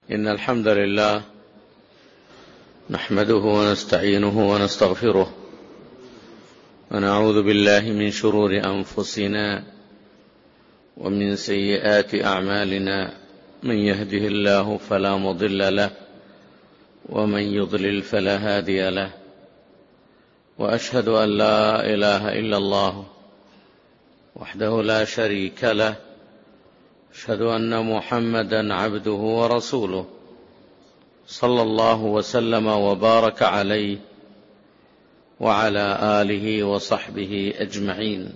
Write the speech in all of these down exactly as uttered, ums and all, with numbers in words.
إن الحمد لله نحمده ونستعينه ونستغفره ونعوذ بالله من شرور أنفسنا ومن سيئات أعمالنا من يهده الله فلا مضل له ومن يضلل فلا هادي له وأشهد أن لا إله إلا الله وحده لا شريك له أشهد أن محمدا عبده ورسوله صلى الله وسلم وبارك عليه وعلى آله وصحبه أجمعين.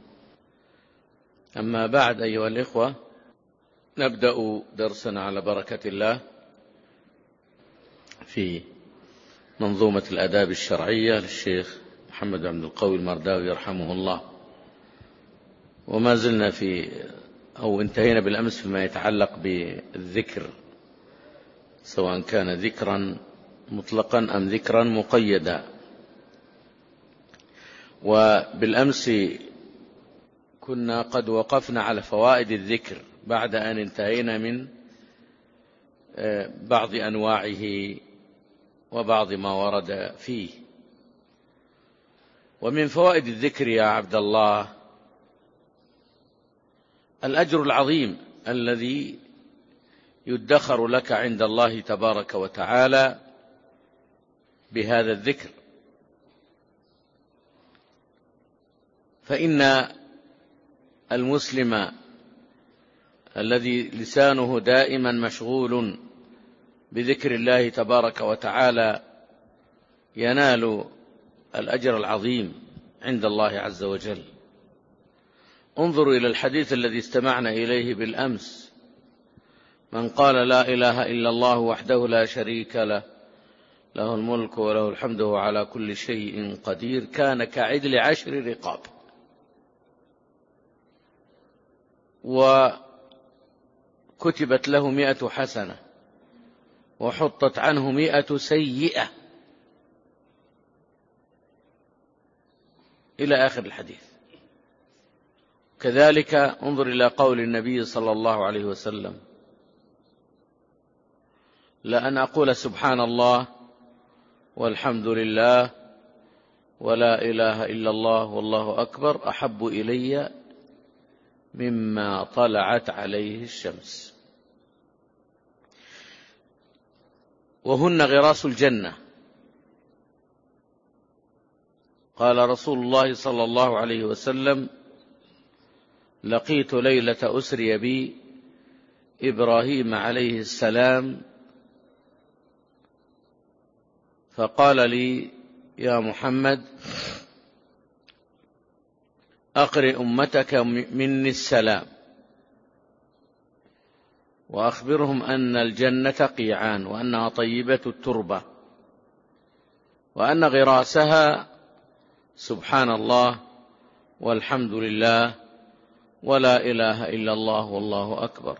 أما بعد أيها الإخوة، نبدأ درسنا على بركة الله في منظومة الآداب الشرعية للشيخ محمد بن عبد القوي المرداوي رحمه الله، وما زلنا في أو انتهينا بالأمس فيما يتعلق بالذكر، سواء كان ذكرا مطلقا أم ذكرا مقيدا. وبالأمس كنا قد وقفنا على فوائد الذكر بعد أن انتهينا من بعض أنواعه وبعض ما ورد فيه. ومن فوائد الذكر يا عبد الله الأجر العظيم الذي يدخر لك عند الله تبارك وتعالى بهذا الذكر، فإن المسلم الذي لسانه دائما مشغول بذكر الله تبارك وتعالى ينال الأجر العظيم عند الله عز وجل. انظروا إلى الحديث الذي استمعنا إليه بالأمس: من قال لا إله إلا الله وحده لا شريك له له الملك وله الحمد وهو على كل شيء قدير كان كعدل عشر رقاب. وكتبت له مئة حسنة وحطت عنه مئة سيئة، إلى آخر الحديث. كذلك انظر إلى قول النبي صلى الله عليه وسلم: لأن أقول سبحان الله والحمد لله ولا إله إلا الله والله أكبر أحب إلي مما طلعت عليه الشمس. وهن غراس الجنة. قال رسول الله صلى الله عليه وسلم: لقيت ليلة أسري بي إبراهيم عليه السلام فقال لي: يا محمد أقرئ أمتك مني السلام وأخبرهم أن الجنة قيعان وأنها طيبة التربة وأن غراسها سبحان الله والحمد لله ولا إله إلا الله والله أكبر.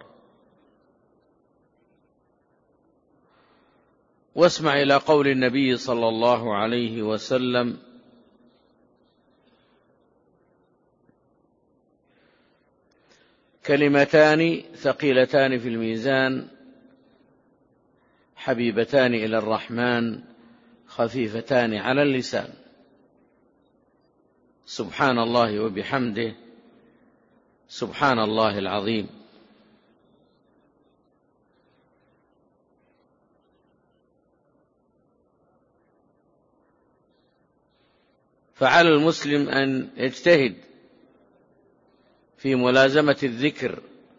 واسمع إلى قول النبي صلى الله عليه وسلم: كلمتان ثقيلتان في الميزان حبيبتان إلى الرحمن خفيفتان على اللسان، سبحان الله وبحمده سبحان الله العظيم. فعلى المسلم أن يجتهد في ملازمة الذكر.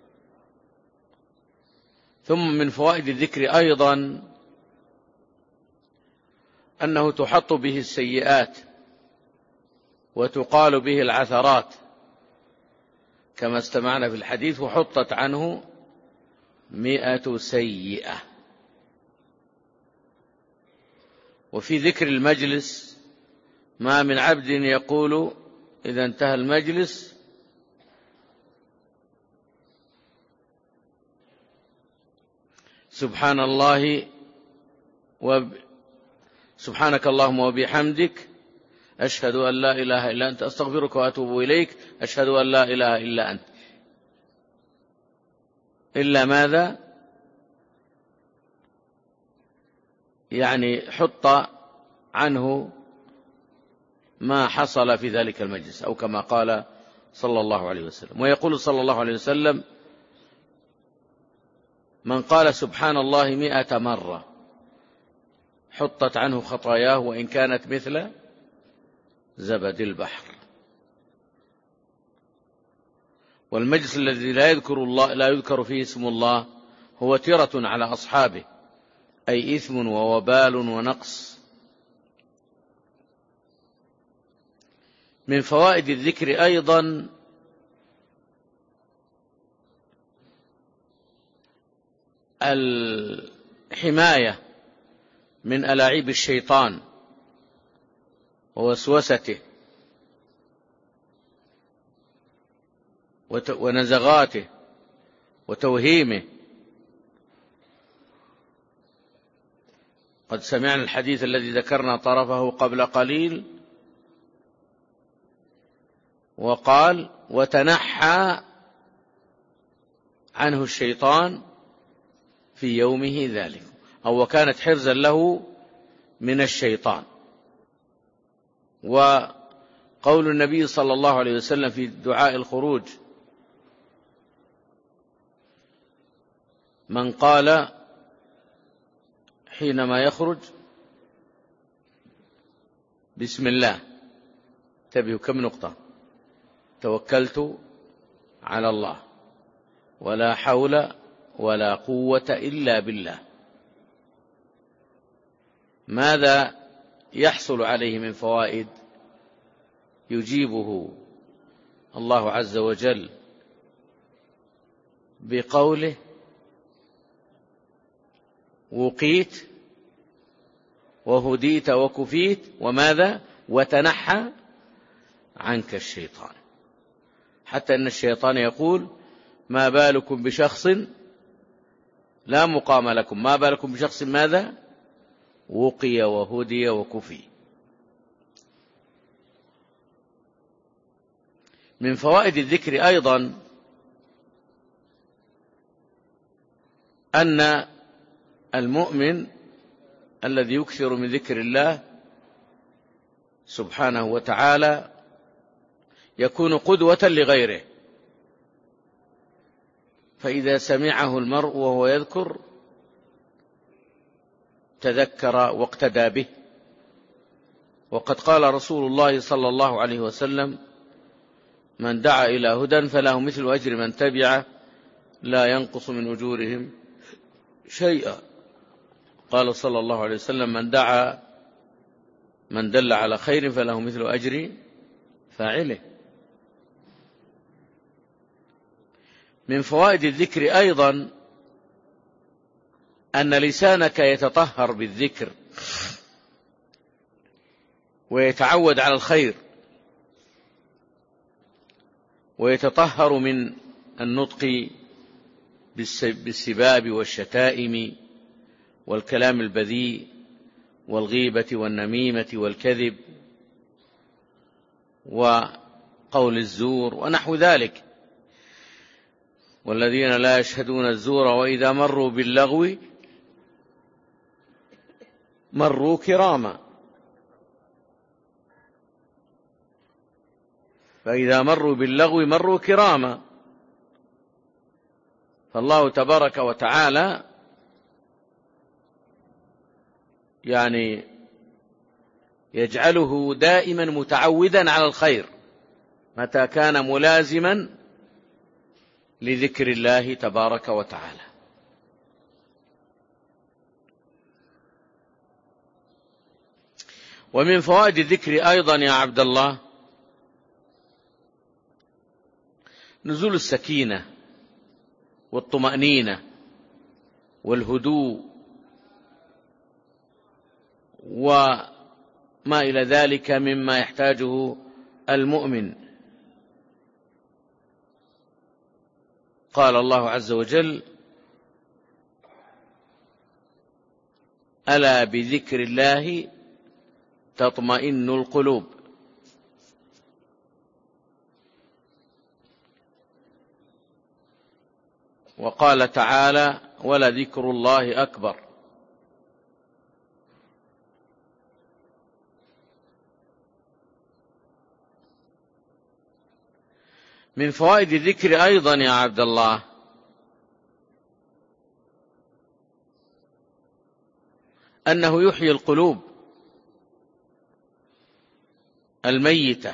ثم من فوائد الذكر أيضا أنه تحط به السيئات وتقال به العثرات، كما استمعنا في الحديث: وحطت عنه مئة سيئة. وفي ذكر المجلس: ما من عبد يقول إذا انتهى المجلس سبحان الله وب... سبحانك اللهم وبحمدك أشهد أن لا إله إلا أنت أستغفرك وأتوب إليك أشهد أن لا إله إلا أنت، إلا ماذا؟ يعني حط عنه ما حصل في ذلك المجلس، أو كما قال صلى الله عليه وسلم. ويقول صلى الله عليه وسلم: من قال سبحان الله مئة مرة حطت عنه خطاياه وإن كانت مثل زبد البحر. والمجلس الذي لا يذكر الله لا يذكر فيه اسم الله هو ترة على أصحابه، أي إثم ووبال ونقص. من فوائد الذكر أيضا الحماية من ألاعيب الشيطان ووسوسته ونزغاته وتوهيمه. قد سمعنا الحديث الذي ذكرنا طرفه قبل قليل، وقال: وتنحى عنه الشيطان في يومه ذلك، أو وكانت حرزا له من الشيطان. وقول النبي صلى الله عليه وسلم في دعاء الخروج: من قال حينما يخرج بسم الله، انتبهوا كم نقطة: توكلت على الله ولا حول ولا قوة إلا بالله. ماذا يحصل عليه من فوائد؟ يجيبه الله عز وجل بقوله: وقيت وهديت وكفيت، وماذا؟ وتنحى عنك الشيطان. حتى أن الشيطان يقول: ما بالكم بشخص لا مقام لكم، ما بالكم بشخص ماذا؟ وقي وهدي وكفي. من فوائد الذكر أيضا أن المؤمن الذي يكثر من ذكر الله سبحانه وتعالى يكون قدوة لغيره، فإذا سمعه المرء وهو يذكر تذكر واقتدى به. وقد قال رسول الله صلى الله عليه وسلم: من دعا إلى هدى فله مثل أجر من تبعه لا ينقص من أجورهم شيئا. قال صلى الله عليه وسلم: من دعا من دل على خير فله مثل أجر فاعله. من فوائد الذكر أيضا أن لسانك يتطهر بالذكر ويتعود على الخير، ويتطهر من النطق بالسباب والشتائم والكلام البذيء والغيبة والنميمة والكذب وقول الزور ونحو ذلك. والذين لا يشهدون الزور وإذا مروا باللغو مروا كراما. فإذا مروا باللغو مروا كراما. فالله تبارك وتعالى يعني يجعله دائما متعودا على الخير متى كان ملازما لذكر الله تبارك وتعالى. ومن فوائد الذكر أيضا يا عبد الله نزول السكينة والطمأنينة والهدوء وما إلى ذلك مما يحتاجه المؤمن. قال الله عز وجل: ألا بذكر الله تطمئن القلوب. وقال تعالى: ولذكر الله أكبر. من فوائد الذكر أيضا يا عبد الله أنه يحيي القلوب الميتة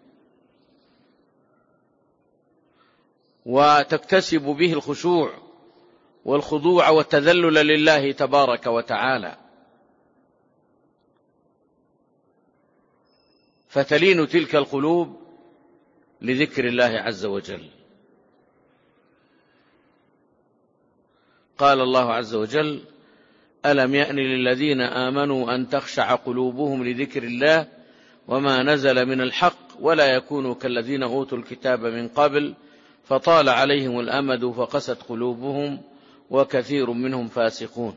وتكتسب به الخشوع والخضوع والتذلل لله تبارك وتعالى، فتلين تلك القلوب لذكر الله عز وجل. قال الله عز وجل: ألم يأن للذين آمنوا أن تخشع قلوبهم لذكر الله وما نزل من الحق ولا يكونوا كالذين أوتوا الكتاب من قبل فطال عليهم الأمد فقست قلوبهم وكثير منهم فاسقون.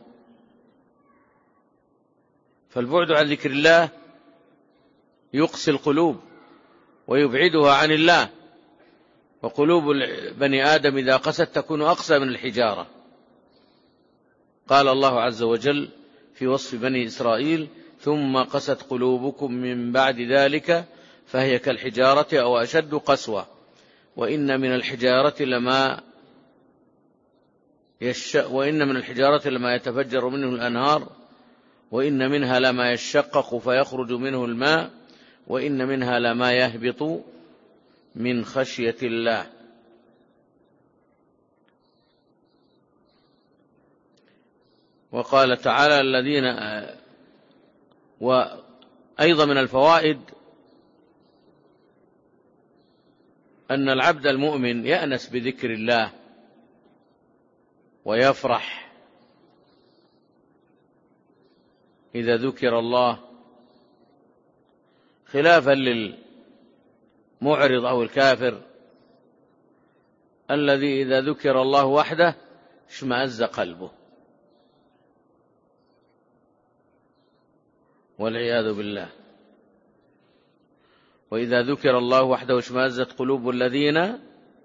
فالبعد عن ذكر الله يقسي القلوب ويبعدها عن الله، وقلوب بني آدم إذا قست تكون أقسى من الحجارة. قال الله عز وجل في وصف بني إسرائيل: ثم قست قلوبكم من بعد ذلك فهي كالحجارة أو أشد قسوة وإن من الحجارة لما يش... وإن من الحجارة لما يتفجر منه الأنهار وإن منها لما يشقق فيخرج منه الماء وإن منها لما يهبط من خشية الله. وقال تعالى: الذين وأيضا من الفوائد أن العبد المؤمن يأنس بذكر الله ويفرح إذا ذكر الله، خلافا للمعرض أو الكافر الذي إذا ذكر الله وحده اشمأز قلبه والعياذ بالله. وإذا ذكر الله وحده اشمأزت قلوب الذين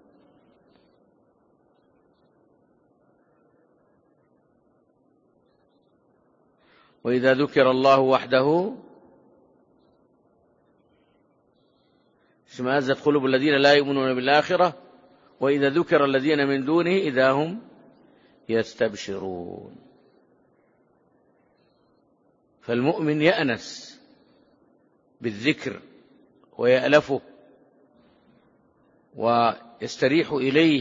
وإذا ذكر الله وحده اشمأزت قلوب الذين لا يؤمنون بالآخرة وإذا ذكر الذين من دونه إذا هم يستبشرون. فالمؤمن يأنس بالذكر ويألفه ويستريح إليه،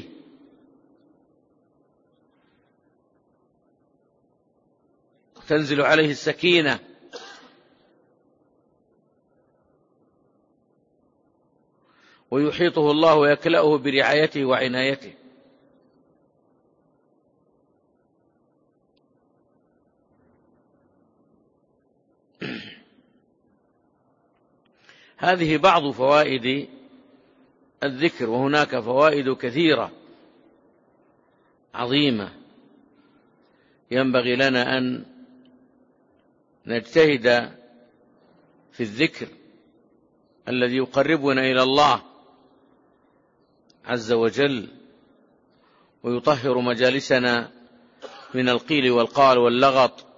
تنزل عليه السكينة ويحيطه الله ويكلأه برعايته وعنايته. هذه بعض فوائد الذكر، وهناك فوائد كثيرة عظيمة ينبغي لنا أن نجتهد في الذكر الذي يقربنا إلى الله عز وجل ويطهر مجالسنا من القيل والقال واللغط،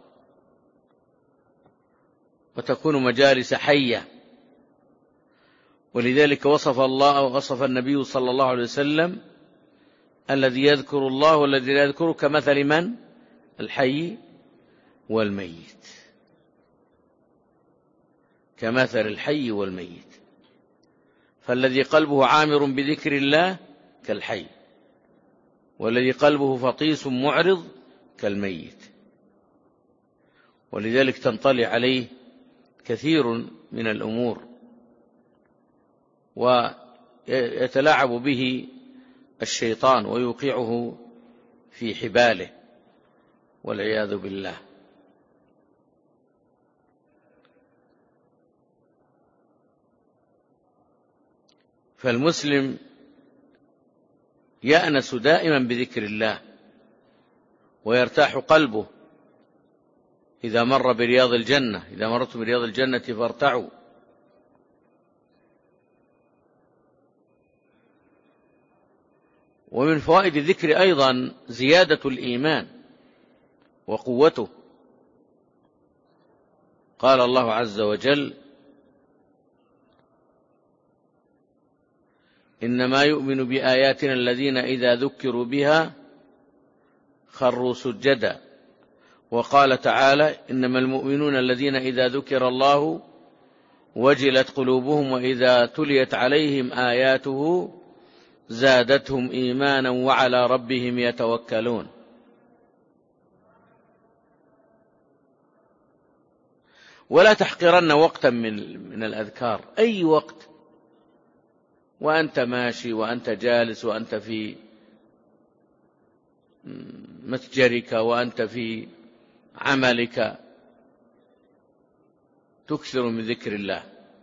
وتكون مجالس حية. ولذلك وصف الله ووصف النبي صلى الله عليه وسلم الذي يذكر الله والذي لا يذكره كمثل من؟ الحي والميت، كمثل الحي والميت. فالذي قلبه عامر بذكر الله كالحي، والذي قلبه فطيس معرض كالميت. ولذلك تنطلي عليه كثير من الأمور ويتلاعب به الشيطان ويوقعه في حباله والعياذ بالله. فالمسلم يأنس دائما بذكر الله ويرتاح قلبه إذا مر برياض الجنة. إذا مرت برياض الجنة فارتعوا. ومن فوائد الذكر أيضا زيادة الإيمان وقوته. قال الله عز وجل: إنما يؤمن بآياتنا الذين إذا ذكروا بها خروا سجدا. وقال تعالى: إنما المؤمنون الذين إذا ذكر الله وجلت قلوبهم وإذا تليت عليهم آياته زادتهم إيمانا وعلى ربهم يتوكلون. ولا تحقرن وقتا من من الأذكار، أي وقت، وأنت ماشي وأنت جالس وأنت في متجرك وأنت في عملك، تكثر من ذكر الله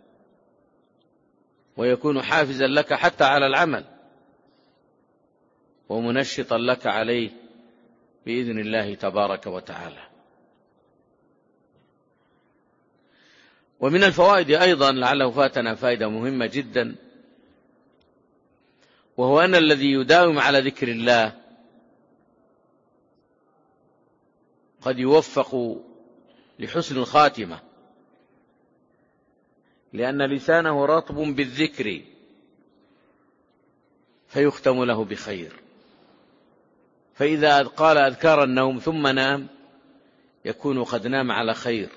ويكون حافزا لك حتى على العمل ومنشطا لك عليه بإذن الله تبارك وتعالى. ومن الفوائد أيضا لعله فاتنا فائدة مهمة جدا، وهو أن الذي يداوم على ذكر الله قد يوفق لحسن الخاتمة، لأن لسانه رطب بالذكر فيختم له بخير. فإذا قال أذكار النوم ثم نام يكون قد نام على خير.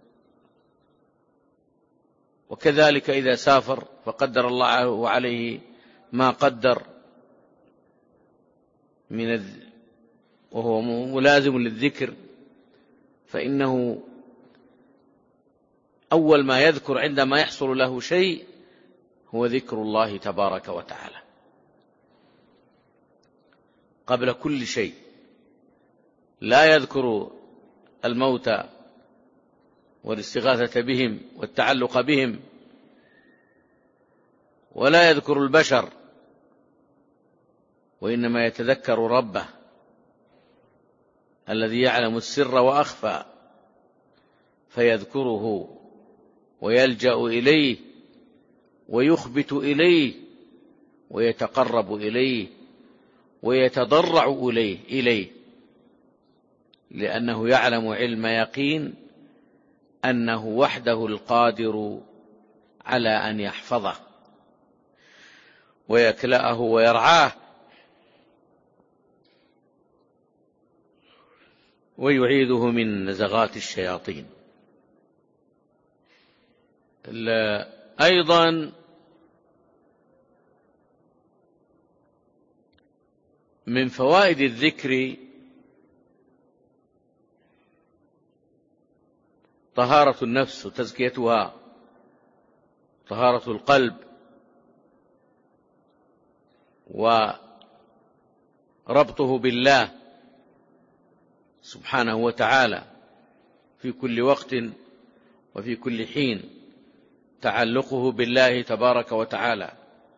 وكذلك إذا سافر فقدر الله عليه ما قدر من الذ... وهو ملازم للذكر، فإنه أول ما يذكر عندما يحصل له شيء هو ذكر الله تبارك وتعالى قبل كل شيء. لا يذكر الموتى والاستغاثة بهم والتعلق بهم، ولا يذكر البشر، وإنما يتذكر ربه الذي يعلم السر وأخفى، فيذكره ويلجأ إليه ويخبت إليه ويتقرب إليه ويتضرع إليه, إليه لأنه يعلم علم يقين أنه وحده القادر على أن يحفظه ويكلأه ويرعاه ويعيذه من نزغات الشياطين. أيضا من فوائد الذكر طهارة النفس وتزكيتها، طهارة القلب وربطه بالله سبحانه وتعالى في كل وقت وفي كل حين، تعلقه بالله تبارك وتعالى،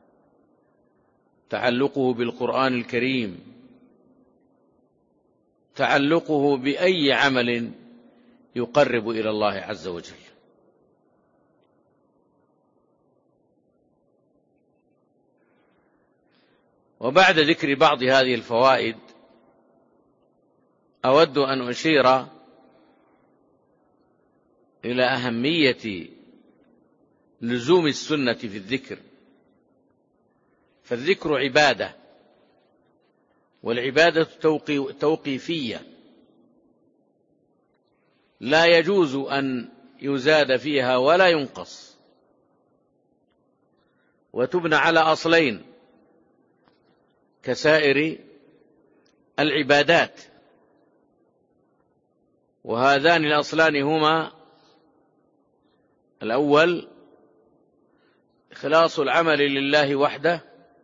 تعلقه بالقرآن الكريم، تعلقه بأي عمل يقرب إلى الله عز وجل. وبعد ذكر بعض هذه الفوائد أود أن أشير إلى أهمية لزوم السنة في الذكر. فالذكر عبادة، والعبادة توقيفية لا يجوز أن يزاد فيها ولا ينقص، وتبنى على أصلين كسائر العبادات، وهذان الأصلان هما: الأول إخلاص العمل لله وحده،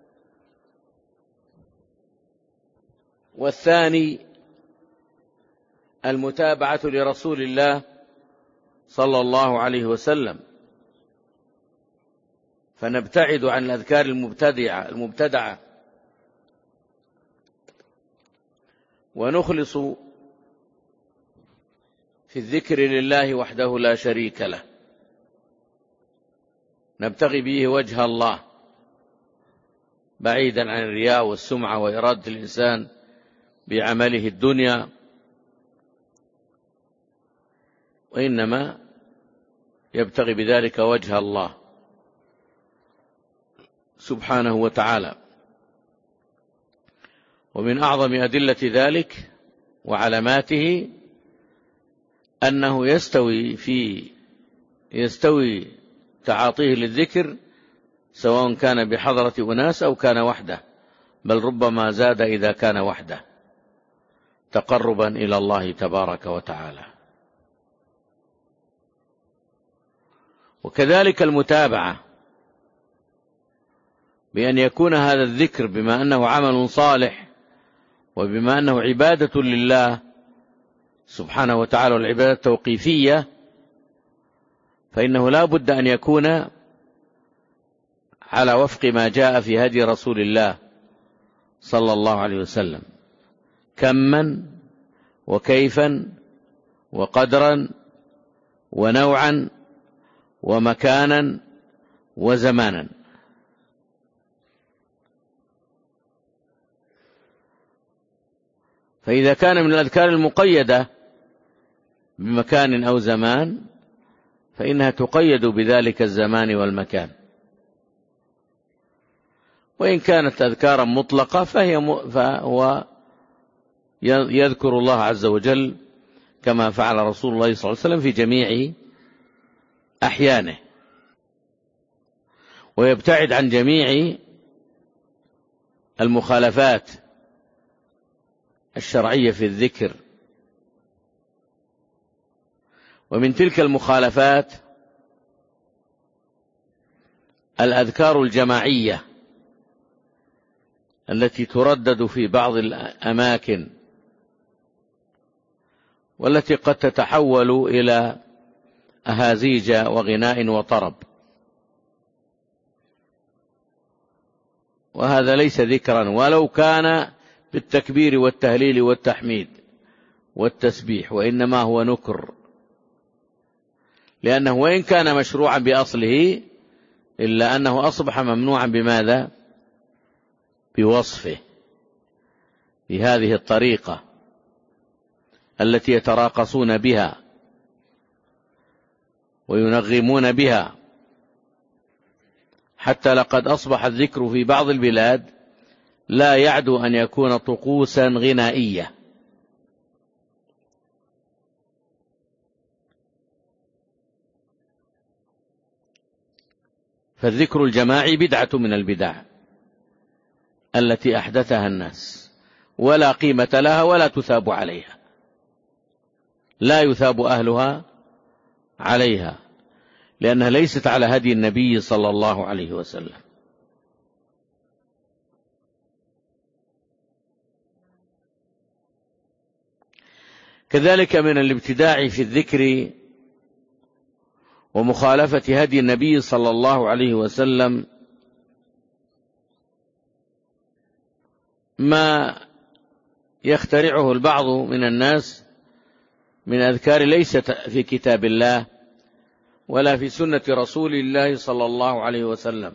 والثاني المتابعة لرسول الله صلى الله عليه وسلم. فنبتعد عن الأذكار المبتدعة المبتدعة ونخلص في الذكر لله وحده لا شريك له، نبتغي به وجه الله بعيدا عن الرياء والسمعة وإرادة الإنسان بعمله الدنيا، وإنما يبتغي بذلك وجه الله سبحانه وتعالى. ومن أعظم أدلة ذلك وعلاماته أنه يستوي في يستوي تعاطيه للذكر سواء كان بحضرة أناس أو كان وحده، بل ربما زاد إذا كان وحده تقربا إلى الله تبارك وتعالى. وكذلك المتابعة، بأن يكون هذا الذكر بما أنه عمل صالح وبما أنه عبادة لله سبحانه وتعالى والعبادة التوقيفية، فإنه لا بد أن يكون على وفق ما جاء في هدي رسول الله صلى الله عليه وسلم، كما وكيفا وقدرا ونوعا ومكانا وزمانا. فإذا كان من الأذكار المقيدة بمكان أو زمان فإنها تقيد بذلك الزمان والمكان، وإن كانت أذكارا مطلقة فهي م... فهو يذكر الله عز وجل كما فعل رسول الله صلى الله عليه وسلم في جميع أحيانه، ويبتعد عن جميع المخالفات الشرعية في الذكر. ومن تلك المخالفات الأذكار الجماعية التي تردد في بعض الأماكن، والتي قد تتحول إلى أهازيج وغناء وطرب، وهذا ليس ذكرا ولو كان بالتكبير والتهليل والتحميد والتسبيح، وإنما هو نكر، لأنه وإن كان مشروعا بأصله إلا أنه أصبح ممنوعا بماذا؟ بوصفه بهذه الطريقة التي يتراقصون بها وينغمون بها، حتى لقد أصبح الذكر في بعض البلاد لا يعدو أن يكون طقوسا غنائية. فالذكر الجماعي بدعة من البدع التي أحدثها الناس، ولا قيمة لها ولا تثاب عليها، لا يثاب أهلها عليها، لأنها ليست على هدي النبي صلى الله عليه وسلم. كذلك من الابتداع في الذكر ومخالفة هدي النبي صلى الله عليه وسلم ما يخترعه البعض من الناس من أذكار ليست في كتاب الله ولا في سنة رسول الله صلى الله عليه وسلم،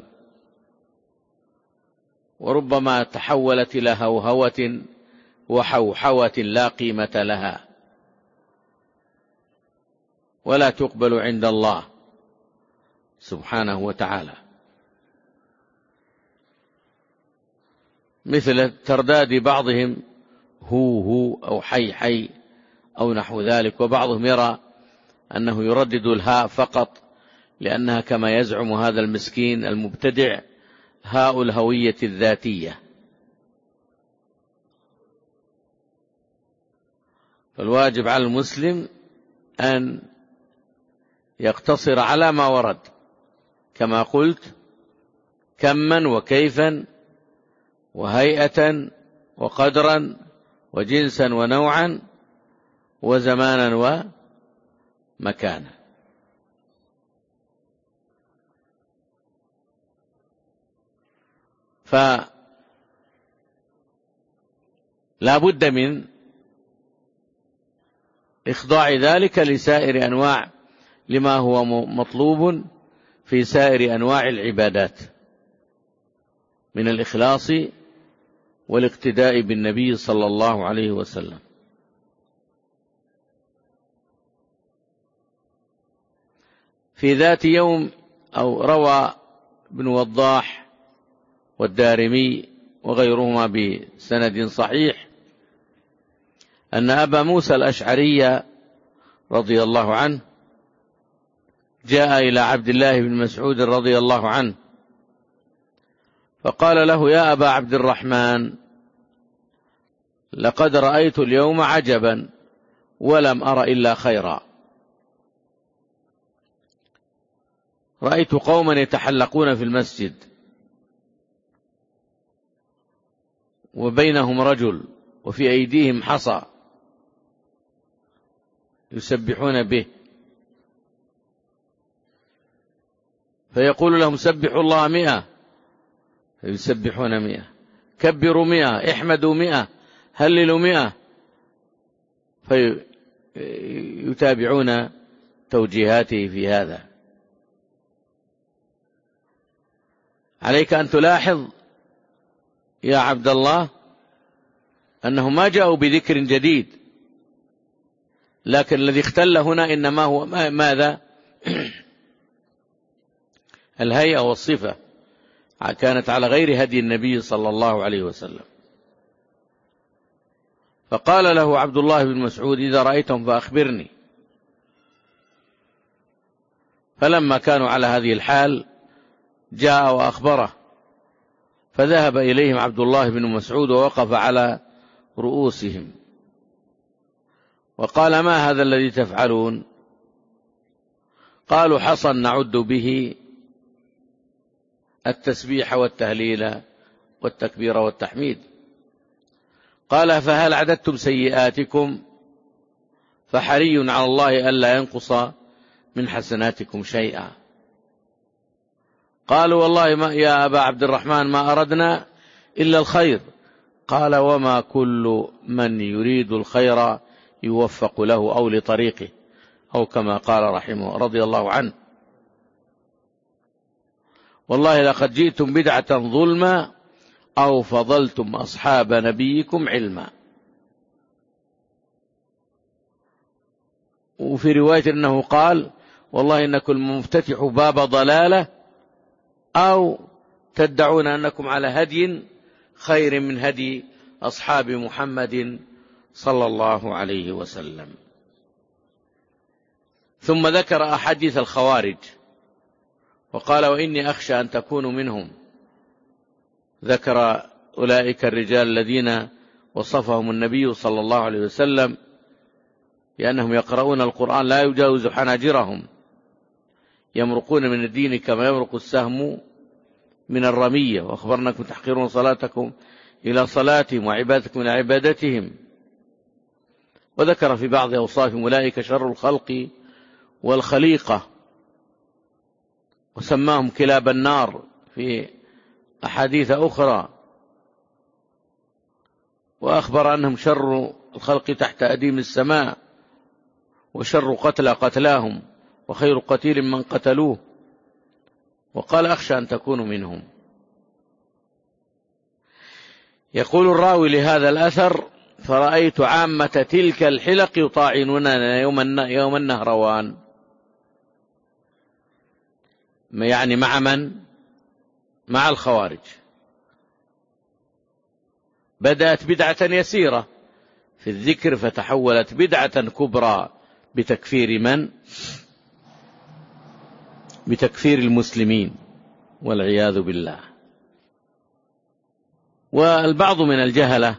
وربما تحولت إلى هوهوة وحوحوة لا قيمة لها ولا تقبل عند الله سبحانه وتعالى، مثل ترداد بعضهم هو هو أو حي حي أو نحو ذلك، وبعضهم يرى أنه يردد الهاء فقط لأنها كما يزعم هذا المسكين المبتدع هاء الهوية الذاتية. فالواجب على المسلم أن يقتصر على ما ورد كما قلت، كما وكيفا وهيئة وقدرا وجنسا ونوعا وزمانا ومكانا. فلا بد من إخضاع ذلك لسائر أنواع لما هو مطلوب في سائر أنواع العبادات من الإخلاص والاقتداء بالنبي صلى الله عليه وسلم. في ذات يوم أو روى ابن وضاح والدارمي وغيرهما بسند صحيح أن أبا موسى الأشعري رضي الله عنه جاء إلى عبد الله بن مسعود رضي الله عنه فقال له: يا أبا عبد الرحمن، لقد رأيت اليوم عجبا ولم أر إلا خيرا. رأيت قوما يتحلقون في المسجد وبينهم رجل وفي أيديهم حصى يسبحون به، فيقول لهم: سبحوا الله مئة، فيسبحون مئة، كبروا مئة، احمدوا مئة، هللوا مئة، فيتابعون توجيهاته في هذا. عليك أن تلاحظ يا عبد الله أنهم ما جاءوا بذكر جديد، لكن الذي اختل هنا إنما هو ماذا؟ الهيئة والصفة كانت على غير هدي النبي صلى الله عليه وسلم. فقال له عبد الله بن مسعود: إذا رأيتهم فأخبرني. فلما كانوا على هذه الحال جاء وأخبره، فذهب إليهم عبد الله بن مسعود ووقف على رؤوسهم وقال: ما هذا الذي تفعلون؟ قالوا: حصى نعد به التسبيح والتهليل والتكبير والتحميد. قال: فهل عددتم سيئاتكم؟ فحري على الله ألا ينقص من حسناتكم شيئا. قالوا: والله ما يا أبا عبد الرحمن ما أردنا إلا الخير. قال: وما كل من يريد الخير يوفق له أو لطريقه، أو كما قال رحمه رضي الله عنه: والله لقد جئتم بدعة ظلما أو فضلتم أصحاب نبيكم علما. وفي رواية أنه قال: والله إنكم مفتتح باب ضلالة أو تدعون أنكم على هدي خير من هدي أصحاب محمد صلى الله عليه وسلم. ثم ذكر أحاديث الخوارج وقال: وإني أخشى أن تكونوا منهم. ذكر أولئك الرجال الذين وصفهم النبي صلى الله عليه وسلم لأنهم يقرؤون القرآن لا يجاوز حناجرهم، يمرقون من الدين كما يمرق السهم من الرمية، وأخبرناكم تحقرون صلاتكم إلى صلاتهم وعبادتكم إلى عبادتهم. وذكر في بعض أوصافهم: أولئك شر الخلق والخليقة، وسماهم كلاب النار في أحاديث أخرى، وأخبر أنهم شر الخلق تحت أديم السماء، وشر قتلى قتلاهم، وخير قتيل من قتلوه. وقال: أخشى أن تكونوا منهم. يقول الراوي لهذا الأثر: فرأيت عامة تلك الحلق يطاعنوننا يوم النهروان. يعني مع من؟ مع الخوارج. بدأت بدعة يسيرة في الذكر فتحولت بدعة كبرى بتكفير من؟ بتكفير المسلمين والعياذ بالله. والبعض من الجهلة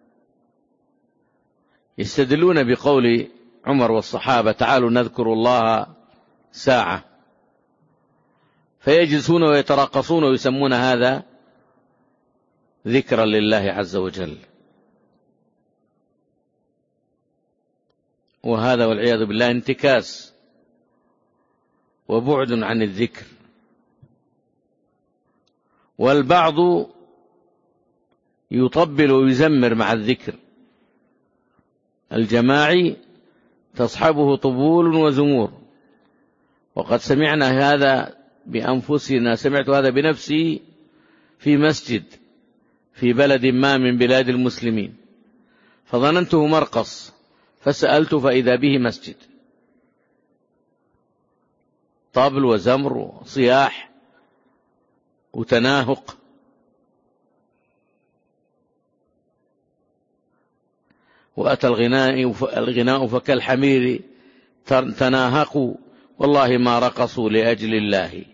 يستدلون بقول عمر والصحابة: تعالوا نذكر الله ساعة، فيجلسون ويتراقصون ويسمون هذا ذكرا لله عز وجل، وهذا والعياذ بالله انتكاس وبعد عن الذكر. والبعض يطبل ويزمر مع الذكر الجماعي، تصحبه طبول وزمور. وقد سمعنا هذا بأنفسنا، سمعت هذا بنفسي في مسجد في بلد ما من بلاد المسلمين، فظننته مرقص، فسألت فإذا به مسجد، طبل وزمر وصياح وتناهق وأتى الغناء فكالحمير تناهقوا والله ما رقصوا لأجل الله.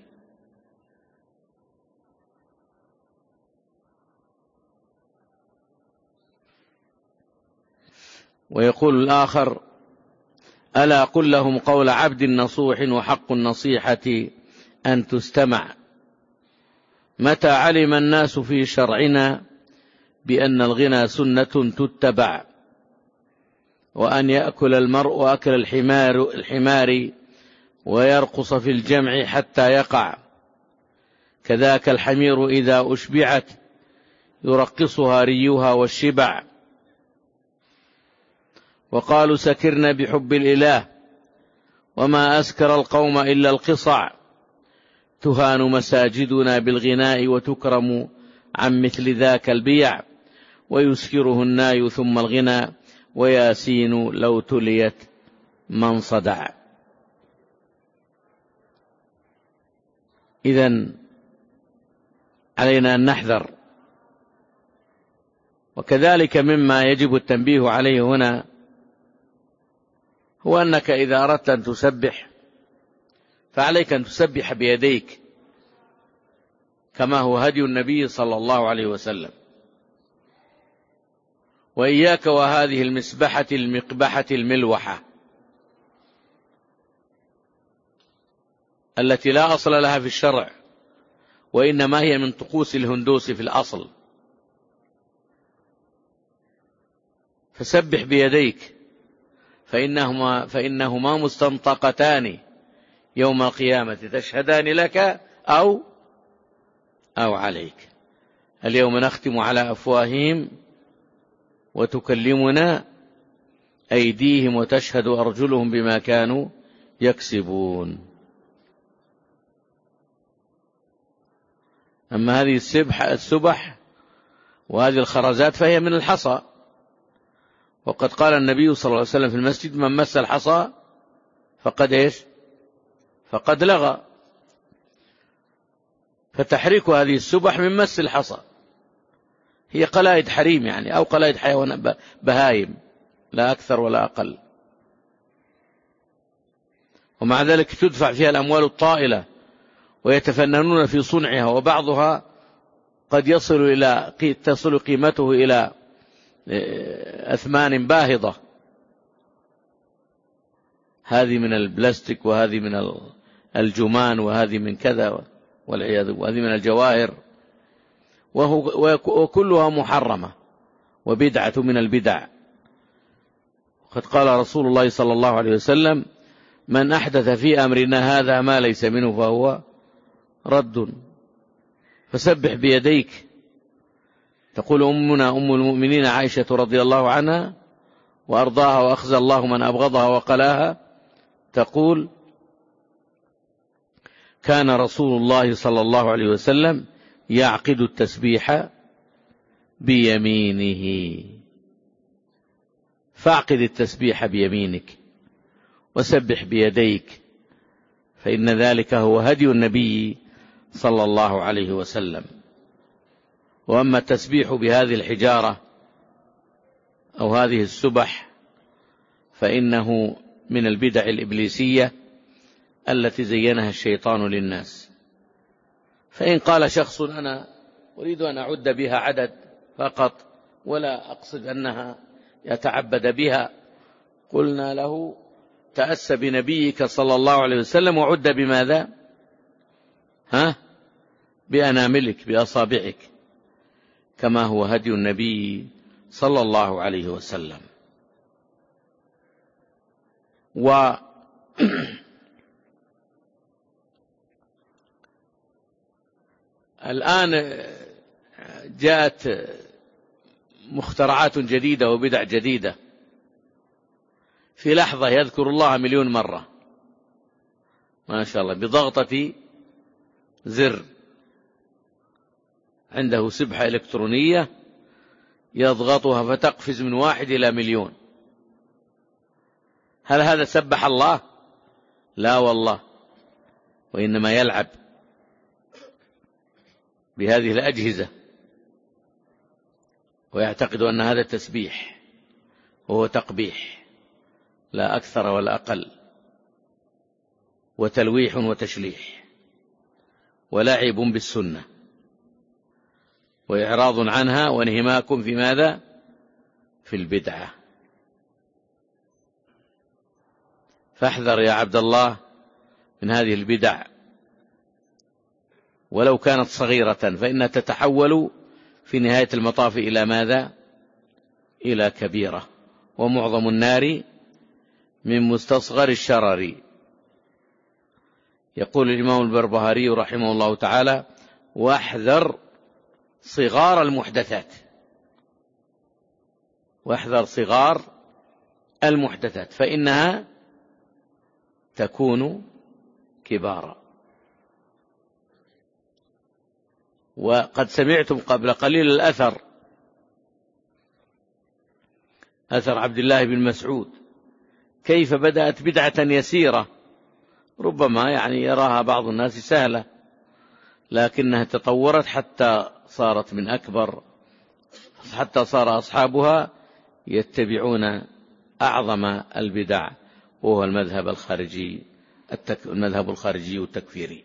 ويقول الآخر: ألا قل لهم قول عبد نصوح وحق النصيحة أن تستمع. متى علم الناس في شرعنا بأن الغنى سنة تتبع، وأن يأكل المرء أكل الحمار, الحمار ويرقص في الجمع حتى يقع، كذاك الحمير إذا أشبعت يرقصها ريها والشبع. وقالوا سكرنا بحب الإله وما أسكر القوم إلا القصع، تهان مساجدنا بالغناء وتكرم عن مثل ذاك البيع، ويسكره الناي ثم الغنى وياسين لو تليت من صدع. إذن علينا أن نحذر. وكذلك مما يجب التنبيه عليه هنا هو أنك إذا أردت أن تسبح فعليك أن تسبح بيديك كما هو هدي النبي صلى الله عليه وسلم، وإياك وهذه المسبحة المقبحة الملوحة التي لا أصل لها في الشرع، وإنما هي من طقوس الهندوس في الأصل. فسبح بيديك فإنهما, فإنهما مستنطقتان يوم القيامة تشهدان لك أو أو عليك. اليوم نختم على أفواههم وتكلمنا أيديهم وتشهد أرجلهم بما كانوا يكسبون. أما هذه السبح السبح وهذه الخرزات فهي من الحصى، وقد قال النبي صلى الله عليه وسلم في المسجد: من مس الحصى فقد إيش فقد لغى. فتحريك هذه السبح من مس الحصى، هي قلائد حريم يعني، أو قلائد حيوان بهايم لا أكثر ولا أقل. ومع ذلك تدفع فيها الأموال الطائلة ويتفننون في صنعها، وبعضها قد يصل إلى تصل قيمته إلى أثمان باهظة. هذه من البلاستيك وهذه من الجمان وهذه من كذا والعياذ، وهذه من الجواهر، وكلها محرمة وبدعة من البدع. وقد قال رسول الله صلى الله عليه وسلم: من أحدث في أمرنا هذا ما ليس منه فهو رد. فسبح بيديك. تقول أمنا أم المؤمنين عائشة رضي الله عنها وأرضاها وأخزى الله من أبغضها وقلاها، تقول: كان رسول الله صلى الله عليه وسلم يعقد التسبيح بيمينه. فاعقد التسبيح بيمينك وسبح بيديك، فإن ذلك هو هدي النبي صلى الله عليه وسلم. وأما التسبيح بهذه الحجارة أو هذه السبح فإنه من البدع الإبليسية التي زينها الشيطان للناس. فإن قال شخص: أنا أريد أن أعد بها عدد فقط ولا أقصد أنها يتعبد بها، قلنا له: تأسى بنبيك صلى الله عليه وسلم وعد بماذا؟ ها؟ بأناملك بأصابعك، كما هو هدي النبي صلى الله عليه وسلم. و الآن جاءت مخترعات جديدة وبدع جديدة، في لحظة يذكر الله مليون مرة ما شاء الله بضغطة زر. عنده سبحة إلكترونية يضغطها فتقفز من واحد إلى مليون. هل هذا سبح الله؟ لا والله، وإنما يلعب بهذه الأجهزة ويعتقد أن هذا التسبيح، وهو تقبيح لا أكثر ولا أقل، وتلويح وتشليح، ولعب بالسنة، وإعراض عنها، وانهماك في ماذا؟ في البدعة. فاحذر يا عبد الله من هذه البدع، ولو كانت صغيرة، فإنها تتحول في نهاية المطاف إلى ماذا؟ إلى كبيرة. ومعظم النار من مستصغر الشرر. يقول الإمام البربهاري رحمه الله تعالى: واحذر صغار المحدثات، واحذر صغار المحدثات فإنها تكون كبارا. وقد سمعتم قبل قليل الأثر، أثر عبد الله بن مسعود، كيف بدأت بدعة يسيرة ربما يعني يراها بعض الناس سهلة، لكنها تطورت حتى صارت من أكبر، حتى صار أصحابها يتبعون أعظم البدع، وهو المذهب الخارجي المذهب الخارجي والتكفيري.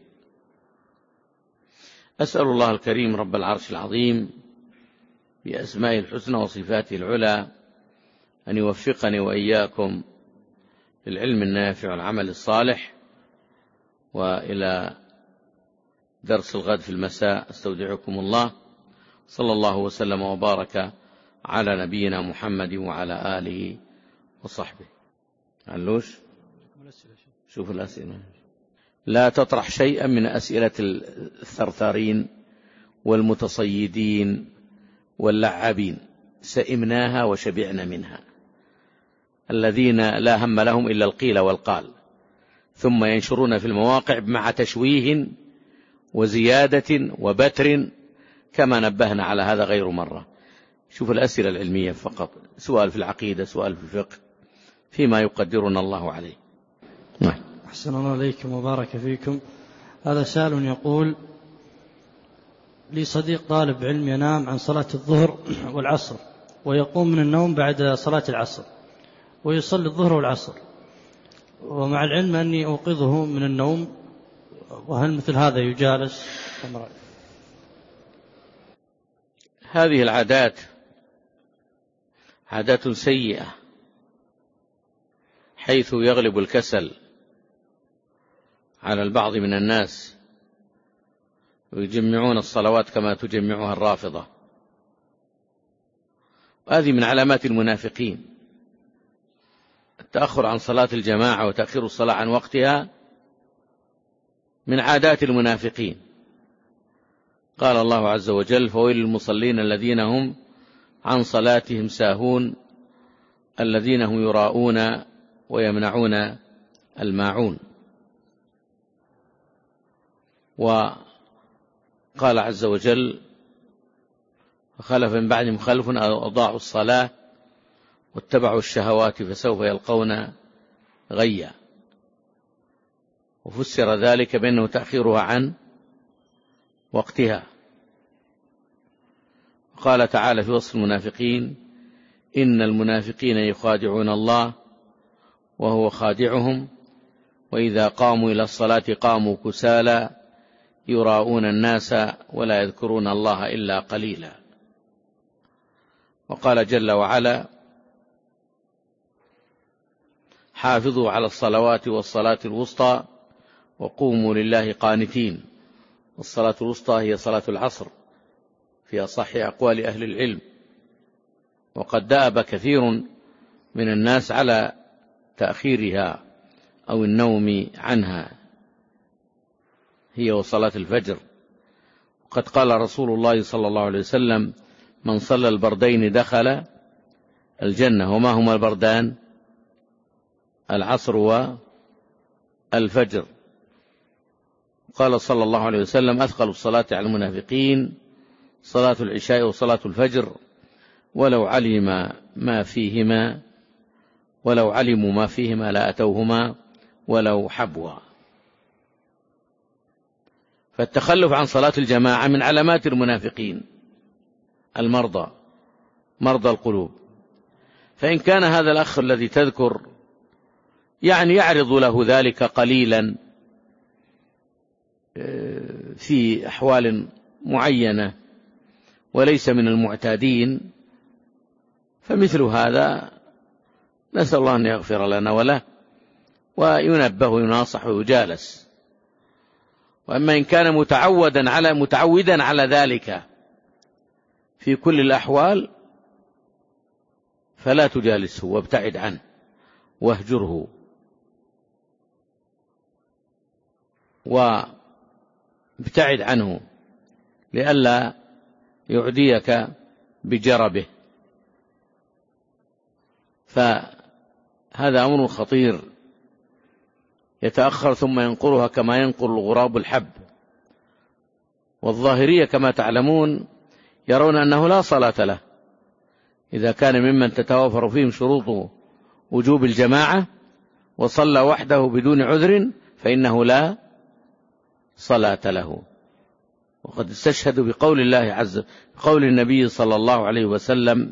أسأل الله الكريم رب العرش العظيم بأسمائه الحسنى وصفاته العلى أن يوفقني وإياكم للعلم النافع والعمل الصالح. وإلى درس الغد في المساء أستودعكم الله. صلى الله وسلم وبارك على نبينا محمد وعلى آله وصحبه. علوش شوف الأسئلة، لا تطرح شيئا من أسئلة الثرثارين والمتصيدين واللعابين، سئمناها وشبعنا منها، الذين لا هم لهم إلا القيل والقال، ثم ينشرون في المواقع مع تشويه وزيادة وبتر، كما نبهنا على هذا غير مرة. شوف الأسئلة العلمية فقط، سؤال في العقيدة، سؤال في الفقه، فيما يقدرنا الله عليه. نعم. أحسن الله عليكم وبارك فيكم. هذا سائل يقول: لي صديق طالب علم ينام عن صلاة الظهر والعصر، ويقوم من النوم بعد صلاة العصر، ويصلي الظهر والعصر، ومع العلم أني أوقظه من النوم، وهل مثل هذا يجالس؟ هذه العادات عادات سيئة، حيث يغلب الكسل على البعض من الناس، ويجمعون الصلوات كما تجمعها الرافضة. وهذه من علامات المنافقين، التأخر عن صلاة الجماعة وتأخير الصلاة عن وقتها من عادات المنافقين. قال الله عز وجل: فويل للمصلين الذين هم عن صلاتهم ساهون الذين هم يراءون ويمنعون الماعون. وقال عز وجل: فخلف من بعدهم خلف أضاعوا الصلاة واتبعوا الشهوات فسوف يلقون غيا. وفسر ذلك بأنه تأخيرها عن وقتها. قال تعالى في وصف المنافقين: إن المنافقين يخادعون الله وهو خادعهم وإذا قاموا إلى الصلاة قاموا كسالى يراءون الناس ولا يذكرون الله إلا قليلا. وقال جل وعلا: حافظوا على الصلوات والصلاة الوسطى وقوموا لله قانتين. والصلاة الوسطى هي صلاة العصر في أصح أقوال أهل العلم، وقد دأب كثير من الناس على تأخيرها أو النوم عنها، هي وصلاة الفجر. وقد قال رسول الله صلى الله عليه وسلم: من صلى البردين دخل الجنة. وما هما البردان؟ العصر والفجر. قال صلى الله عليه وسلم: أثقل الصلاة على المنافقين صلاة العشاء وصلاة الفجر، ولو علم ما فيهما ولو علموا ما فيهما لأتوهما ولو حبوا. فالتخلف عن صلاة الجماعة من علامات المنافقين المرضى، مرضى القلوب. فإن كان هذا الأخ الذي تذكر يعني يعرض له ذلك قليلا في أحوال معينة وليس من المعتادين، فمثل هذا نسأل الله أن يغفر لنا وله وينبه ويناصح ويجالس. وأما إن كان متعودا على متعودا على ذلك في كل الأحوال فلا تجالسه وابتعد عنه واهجره، وابتعد عنه لئلا يعديك بجربه، فهذا أمر خطير يتأخر ثم ينقرها كما ينقر الغراب الحب. والظاهرية كما تعلمون يرون أنه لا صلاة له إذا كان ممن تتوافر فيهم شروط وجوب الجماعة وصلى وحده بدون عذر فإنه لا صلاة له. وقد استشهدوا بقول الله عز بقول النبي صلى الله عليه وسلم: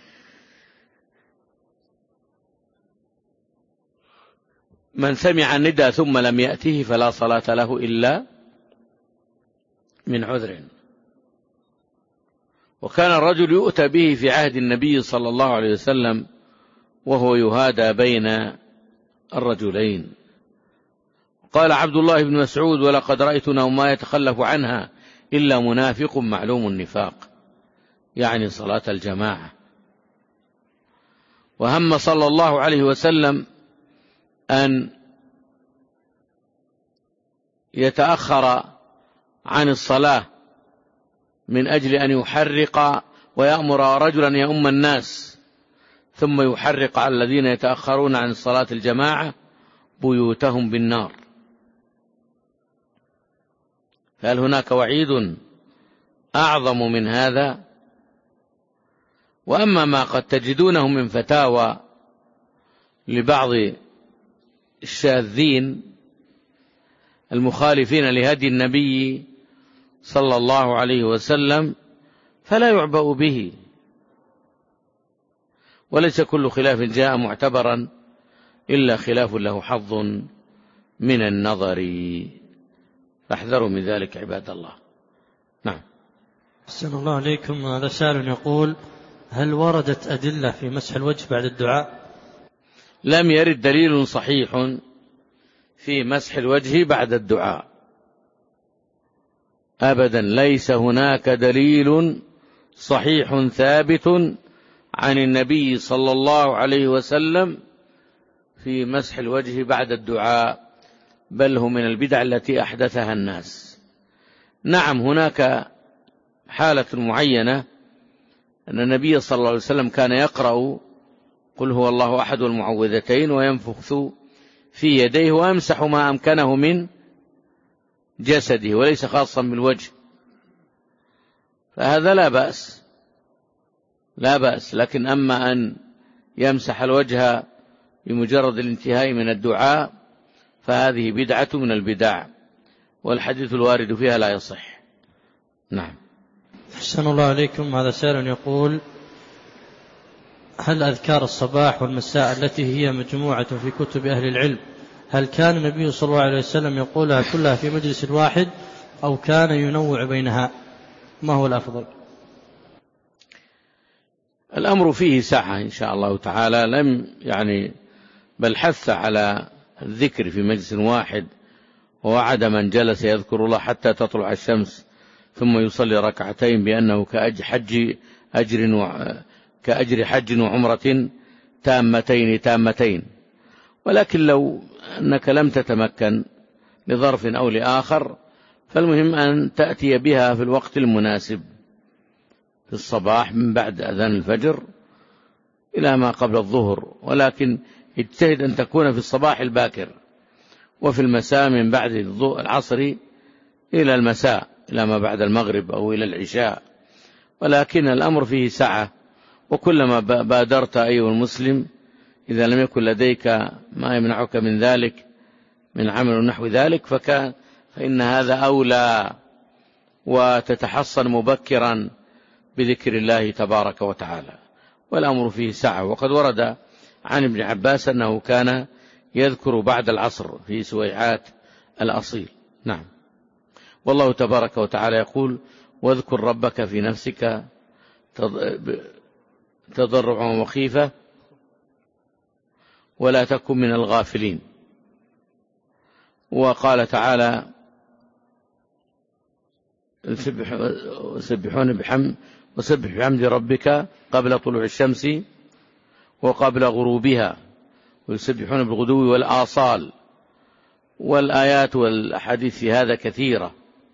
من سمع الندى ثم لم يأته فلا صلاة له إلا من عذر. وكان الرجل يؤتى به في عهد النبي صلى الله عليه وسلم وهو يهادى بين الرجلين. قال عبد الله بن مسعود: ولقد رأيتنا وما يتخلف عنها إلا منافق معلوم النفاق، يعني صلاة الجماعة. وهم صلى الله عليه وسلم أن يتأخر عن الصلاة من أجل أن يحرق ويأمر رجلا يؤم الناس ثم يحرق على الذين يتأخرون عن صلاة الجماعة بيوتهم بالنار. فهل هناك وعيد أعظم من هذا؟ وأما ما قد تجدونه من فتاوى لبعض الشاذين المخالفين لهدي النبي صلى الله عليه وسلم فلا يعبأ به، وليس كل خلاف جاء معتبرا إلا خلاف له حظ من النظر، فاحذروا من ذلك عباد الله. نعم. أحسن الله عليكم. هذا سائل يقول: هل وردت أدلة في مسح الوجه بعد الدعاء؟ لم يرد دليل صحيح في مسح الوجه بعد الدعاء أبدا، ليس هناك دليل صحيح ثابت عن النبي صلى الله عليه وسلم في مسح الوجه بعد الدعاء، بل هو من البدع التي أحدثها الناس. نعم، هناك حالة معينة أن النبي صلى الله عليه وسلم كان يقرأ قل هو الله أحد والمعوذتين وينفخ في يديه ويمسح ما أمكنه من جسده وليس خاصا بالوجه، فهذا لا بأس لا بأس. لكن أما أن يمسح الوجه بمجرد الانتهاء من الدعاء فهذه بدعة من البدع، والحديث الوارد فيها لا يصح. نعم. أحسن الله عليكم. هذا سائل يقول: هل أذكار الصباح والمساء التي هي مجموعة في كتب أهل العلم هل كان النبي صلى الله عليه وسلم يقولها كلها في مجلس واحد أو كان ينوع بينها؟ ما هو الأفضل؟ الأمر فيه سعة إن شاء الله تعالى، لم يعني بل حث على الذكر في مجلس واحد، ووعد من جلس يذكر الله حتى تطلع الشمس ثم يصلي ركعتين بأنه كأجر حج أجر و... كأجر حج وعمرة تامتين تامتين. ولكن لو أنك لم تتمكن لظرف أو لآخر فالمهم أن تأتي بها في الوقت المناسب في الصباح من بعد أذان الفجر إلى ما قبل الظهر، ولكن اجتهد أن تكون في الصباح الباكر، وفي المساء من بعد العصر إلى المساء إلى ما بعد المغرب أو إلى العشاء. ولكن الأمر فيه سعة، وكلما بادرت أيها المسلم إذا لم يكن لديك ما يمنعك من ذلك من عمل نحو ذلك فكان فإن هذا أولى، وتتحصن مبكرا بذكر الله تبارك وتعالى. والأمر فيه سعة. وقد ورد عن ابن عباس أنه كان يذكر بعد العصر في سويعات الأصيل. نعم. والله تبارك وتعالى يقول: واذكر ربك في نفسك تضرعا وخيفة ولا تكن من الغافلين. وقال تعالى: سبحون بحمد وسبح بحمد ربك قبل طلوع الشمس وقبل غروبها ويسبحون بالغدو والآصال. والآيات والأحاديث في هذا كثيرة،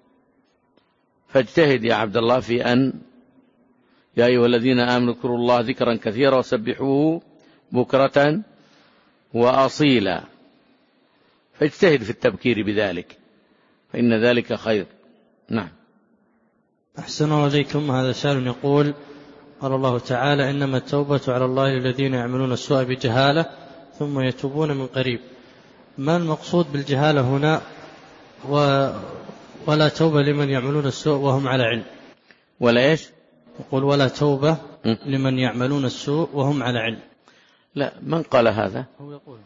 فاجتهد يا عبد الله في أن يا أيها الذين آمنوا اذكروا الله ذكرا كثيرا وسبحوه بكرة وأصيلا، فاجتهد في التبكير بذلك فإن ذلك خير. نعم. أحسن الله إليكم. هذا سائل يقول: قال الله تعالى: إنما التوبة على الله للذين يعملون السوء بجهالة ثم يتوبون من قريب. ما المقصود بالجهالة هنا؟ و... ولا توبة لمن يعملون السوء وهم على علم. ولا إيش؟ يقول: ولا توبة لمن يعملون السوء وهم على علم. لا، من قال هذا؟ هو يقول.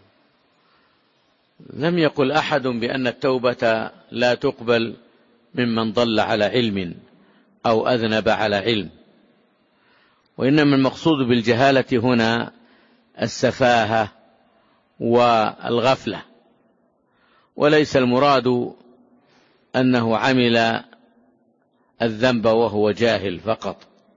لم يقل أحد بأن التوبة لا تقبل ممن ضل على علم أو أذنب على علم، وإنما المقصود بالجهالة هنا السفاهة والغفلة، وليس المراد أنه عمل الذنب وهو جاهل فقط.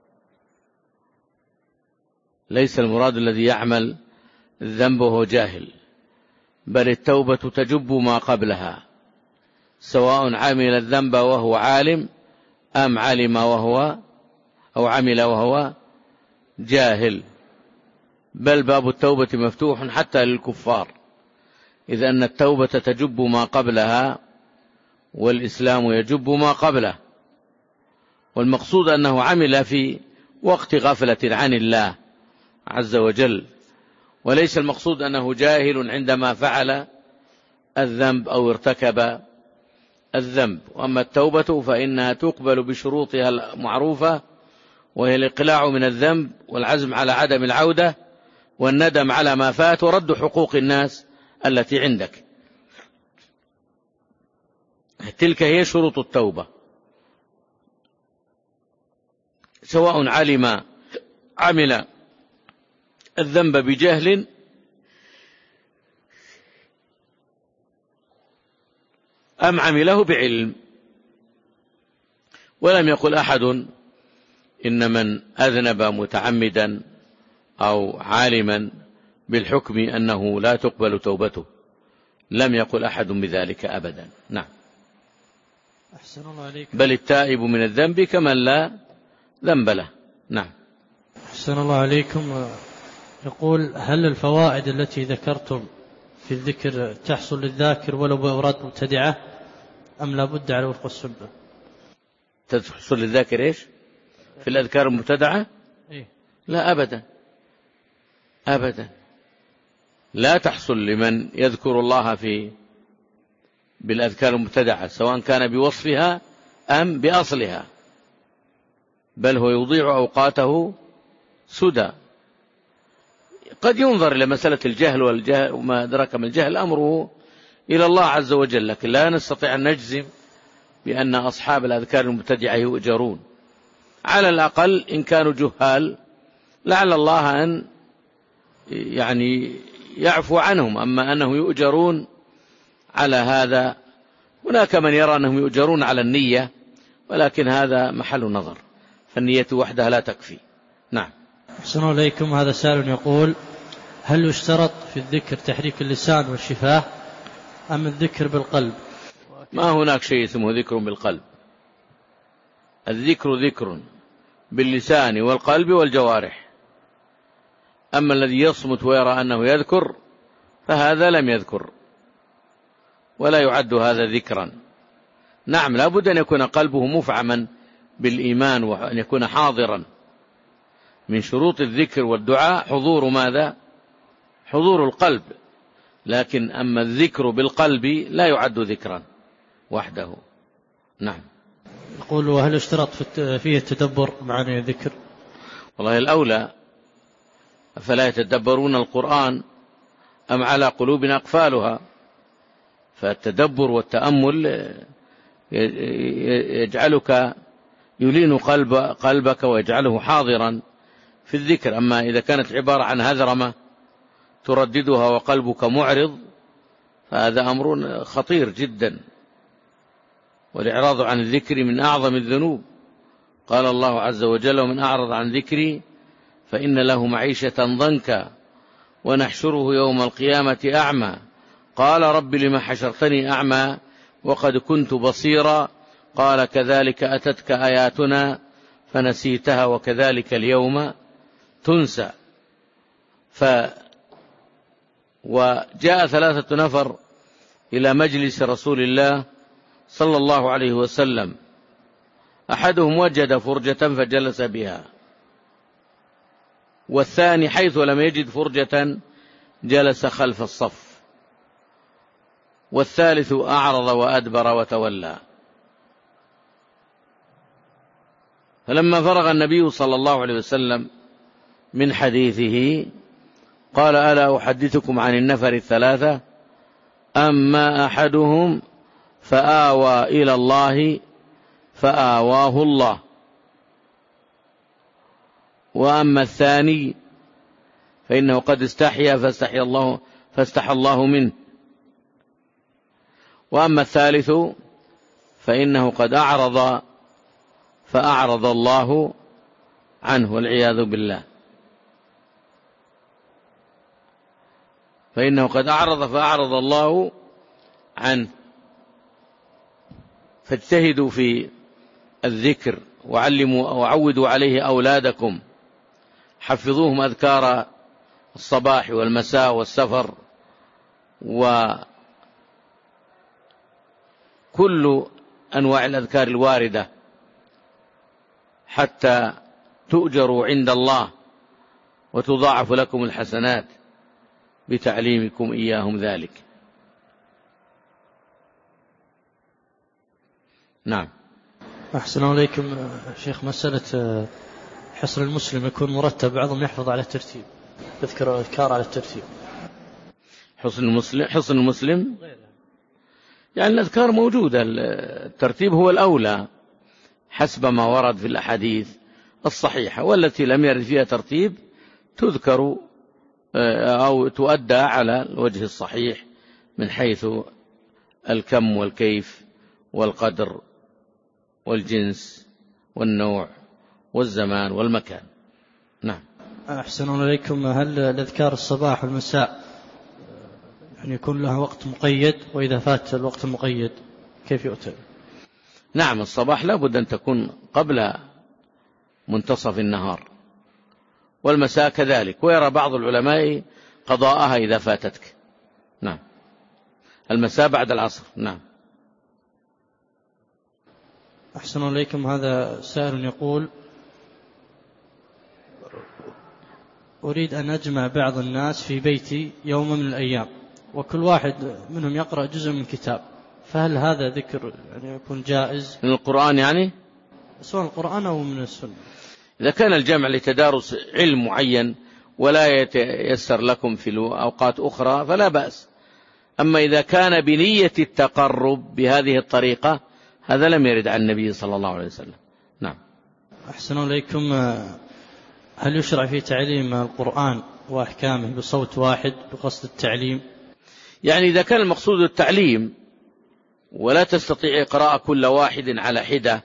ليس المراد الذي يعمل الذنب وهو جاهل، بل التوبة تجب ما قبلها، سواء عمل الذنب وهو عالم أم علم وهو أو عمل وهو جاهل. بل باب التوبة مفتوح حتى للكفار، إذ أن التوبة تجب ما قبلها والإسلام يجب ما قبله. والمقصود أنه عمل في وقت غفلة عن الله عز وجل، وليس المقصود أنه جاهل عندما فعل الذنب أو ارتكب الذنب. وأما التوبة فإنها تقبل بشروطها المعروفة، وهي الإقلاع من الذنب والعزم على عدم العودة والندم على ما فات ورد حقوق الناس التي عندك. تلك هي شروط التوبة، سواء علم عمل الذنب بجهل أم عمله بعلم. ولم يقل أحد إن من أذنب متعمدا أو عالما بالحكم أنه لا تقبل توبته، لم يقل أحد بذلك أبدا. نعم. أحسن الله عليك. بل التائب من الذنب كمن لا ذنب له. نعم. أحسن الله عليكم. يقول: هل الفوائد التي ذكرتم في الذكر تحصل للذاكر ولو بأوراد مبتدعة أم لا بد على وفق السنة؟ تحصل للذاكر إيش؟ في الأذكار المبتدعة؟ إيه؟ لا أبدا أبدا، لا تحصل لمن يذكر الله في بالأذكار المبتدعة، سواء كان بوصفها أم بأصلها، بل هو يضيع أوقاته سدى. قد ينظر إلى مسألة الجهل والجهل وما أدرك من الجهل، أمره إلى الله عز وجل، لكن لا نستطيع أن نجزم بأن أصحاب الأذكار المبتدعة يؤجرون. على الأقل إن كانوا جهال لعل الله أن يعني يعفو عنهم، أما أنه يؤجرون على هذا، هناك من يرى أنهم يؤجرون على النية، ولكن هذا محل نظر، فالنية وحدها لا تكفي. نعم. أحسن عليكم. هذا سائل يقول: هل يشترط في الذكر تحريك اللسان والشفاه أم الذكر بالقلب؟ ما هناك شيء اسمه ذكر بالقلب، الذكر ذكر باللسان والقلب والجوارح. أما الذي يصمت ويرى أنه يذكر فهذا لم يذكر ولا يعد هذا ذكرا. نعم، لا بد أن يكون قلبه مفعما بالإيمان وأن يكون حاضرا. من شروط الذكر والدعاء حضور ماذا؟ حضور القلب. لكن أما الذكر بالقلب لا يعد ذكرا وحده. نعم. يقول: وهل اشترط فيه التدبر معاني الذكر؟ والله الأولى أفلا يتدبرون القرآن أم على قلوب أقفالها؟ فالتدبر والتأمل يجعلك يلين قلب قلبك ويجعله حاضرا في الذكر. أما إذا كانت عبارة عن هذرمة ترددها وقلبك معرض فهذا أمر خطير جدا، والإعراض عن الذكر من أعظم الذنوب. قال الله عز وجل: ومن أعرض عن ذكري فإن له معيشة ضنكا ونحشره يوم القيامة أعمى قال رب لما حشرتني أعمى وقد كنت بصيرا قال كذلك أتتك آياتنا فنسيتها وكذلك اليوم تنسى. ف وجاء ثلاثة نفر إلى مجلس رسول الله صلى الله عليه وسلم، أحدهم وجد فرجة فجلس بها، والثاني حيث لم يجد فرجة جلس خلف الصف، والثالث أعرض وأدبر وتولى. فلما فرغ النبي صلى الله عليه وسلم من حديثه قال: ألا أحدثكم عن النفر الثلاثة؟ أما أحدهم فآوى إلى الله فآواه الله، وأما الثاني فإنه قد استحيا فاستحي الله فاستحى الله منه، وأما الثالث فإنه قد أعرض فأعرض الله عنه والعياذ بالله. فإنه قد أعرض فأعرض الله عنه. فاجتهدوا في الذكر وعلموا وعودوا عليه أولادكم، حفظوهم أذكار الصباح والمساء والسفر وكل أنواع الأذكار الواردة حتى تؤجروا عند الله وتضاعف لكم الحسنات بتعليمكم إياهم ذلك. نعم. أحسن عليكم شيخ. مسألة حصن المسلم يكون مرتب، بعضهم يحفظ على الترتيب، يذكر الأذكار على الترتيب. حصن المسلم حصن المسلم يعني الأذكار موجودة، الترتيب هو الأولى حسب ما ورد في الأحاديث الصحيحة، والتي لم يرد فيها ترتيب تذكر أو تؤدى على الوجه الصحيح من حيث الكم والكيف والقدر والجنس والنوع والزمان والمكان. نعم. أحسن عليكم. هل الأذكار الصباح والمساء يعني يكون لها وقت مقيد، وإذا فات الوقت المقيد كيف يؤتى؟ نعم، الصباح لا بد أن تكون قبل منتصف النهار، والمساء كذلك، ويرى بعض العلماء قضاءها إذا فاتتك. نعم، المساء بعد العصر. نعم. أحسن عليكم. هذا سائل يقول: أريد أن أجمع بعض الناس في بيتي يوم من الأيام، وكل واحد منهم يقرأ جزء من كتاب، فهل هذا ذكر يعني يكون جائز؟ من القرآن يعني؟ سواء القرآن أو من السنة. إذا كان الجمع لتدارس علم معين ولا يتيسر لكم في أوقات أخرى فلا بأس. أما إذا كان بنية التقرب بهذه الطريقة هذا لم يرد عن النبي صلى الله عليه وسلم. نعم. أحسن عليكم. هل يشرع في تعليم القرآن وأحكامه بصوت واحد بقصد التعليم؟ يعني إذا كان المقصود التعليم ولا تستطيع قراءة كل واحد على حدة،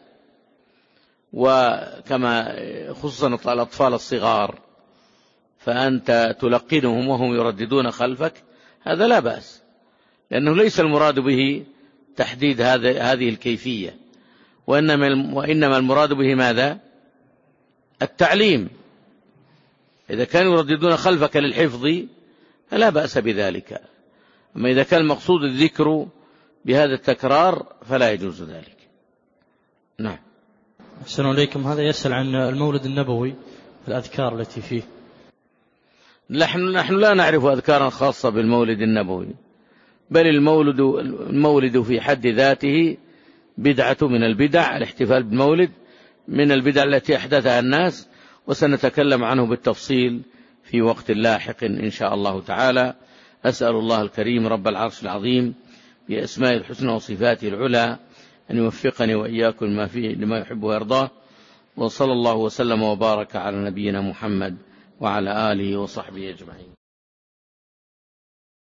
وكما خصوصا الأطفال الصغار فأنت تلقنهم وهم يرددون خلفك، هذا لا بأس، لأنه ليس المراد به تحديد هذه الكيفية، وإنما, وإنما المراد به ماذا؟ التعليم. إذا كانوا يرددون خلفك للحفظ فلا بأس بذلك، أما إذا كان المقصود الذكر بهذا التكرار فلا يجوز ذلك. نعم. أحسن عليكم. هذا يسأل عن المولد النبوي، الأذكار التي فيه. نحن, نحن لا نعرف أذكارا خاصة بالمولد النبوي، بل المولد, المولد في حد ذاته بدعة من البدع. الاحتفال بالمولد من البدع التي أحدثها الناس، وسنتكلم عنه بالتفصيل في وقت لاحق إن شاء الله تعالى. أسأل الله الكريم رب العرش العظيم بأسماء الحسنى وصفاته العلى أن يوفقني وإياكم لما فيه لما يحب ويرضاه، وصلى الله وسلم وبارك على نبينا محمد وعلى آله وصحبه أجمعين.